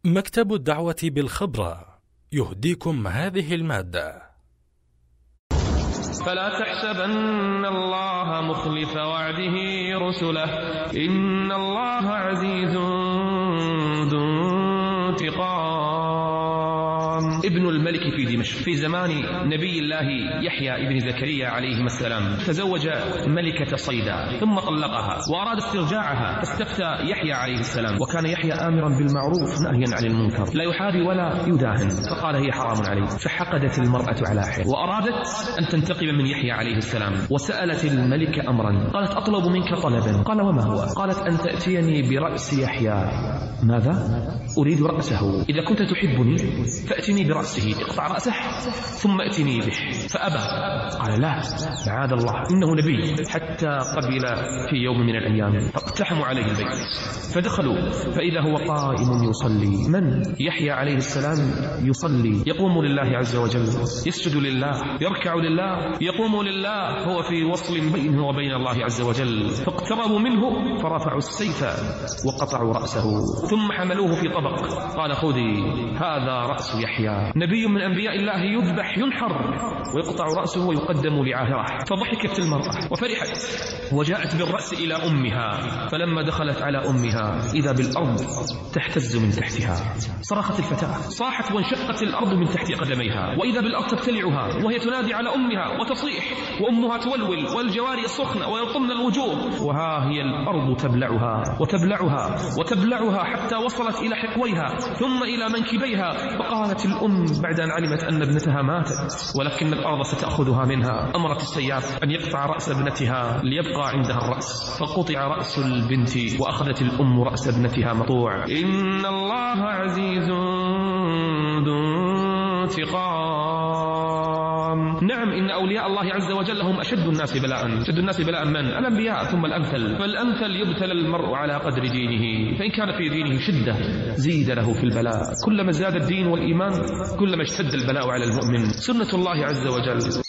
مكتب الدعوة بالخبرة يهديكم هذه المادة. فلا تحسبن الله مخلف وعده رسله إن الله عزيز ذو انتقام. ابن الملك في دمشق في زمان نبي الله يحيى ابن زكريا عليهما السلام تزوج ملكة صيدا ثم طلقها وأراد استرجاعها، فاستفتى يحيى عليه السلام، وكان يحيى آمرا بالمعروف نهيا عن المنكر، لا يحابي ولا يداهن، فقال هي حرام عليه. فحقدت المرأة على حر وأرادت أن تنتقم من يحيى عليه السلام، وسألت الملك أمرا، قالت أطلب منك طلبا. قال وما هو؟ قالت أن تأتيني برأس يحيى. ماذا؟ أريد رأسه. إذا كنت تحبني فأتني برأسه، اقطع رأسه ثم أتني به. فأبى، قال لا معاذ الله إنه نبي. حتى قبل في يوم من الأيام فاقتحموا عليه البيت، فدخلوا فإذا هو قائم يصلي. من؟ يحيى عليه السلام يصلي، يقوم لله عز وجل، يسجد لله، يركع لله، يقوم لله، هو في وصل بينه وبين الله عز وجل. فاقتربوا منه فرفعوا السيف وقطعوا رأسه، ثم حملوه في طبق، قال خذي هذا رأس يحيى، نبي من أنبياء الله يذبح ينحر ويقطع رأسه ويقدم لعاهرة. فضحكت المرأة وفرحت وجاءت بالرأس إلى أمها، فلما دخلت على أمها إذا بالأرض تهتز من تحتها. صرخت الفتاة، صاحت وانشقت الأرض من تحت قدميها، وإذا بالأرض تبتلعها وهي تنادي على أمها وتصيح، وأمها تولول والجواري السخنة ويلطمن الوجوه، وها هي الأرض تبلعها وتبلعها وتبلعها حتى وصلت إلى حقويها ثم إلى منكبيها. فقالت الأم بعد أن علمت أن ابنتها ماتت ولكن الأرض ستأخذها منها، أمرت السياف أن يقطع رأس ابنتها ليبقى عندها الرأس، فقطع رأس البنت وأخذت الأم رأس ابنتها مقطوع. إن الله عزيز ذو انتقام. نعم، إن أولياء الله عز وجل هم أشد الناس بلاء. أشد الناس بلاء من؟ الأنبياء ثم الأمثل، فالأمثل يبتلى المرء على قدر دينه، فإن كان في دينه شدة زيد له في البلاء، كلما زاد الدين والإيمان كلما اشتد البلاء على المؤمن، سنة الله عز وجل.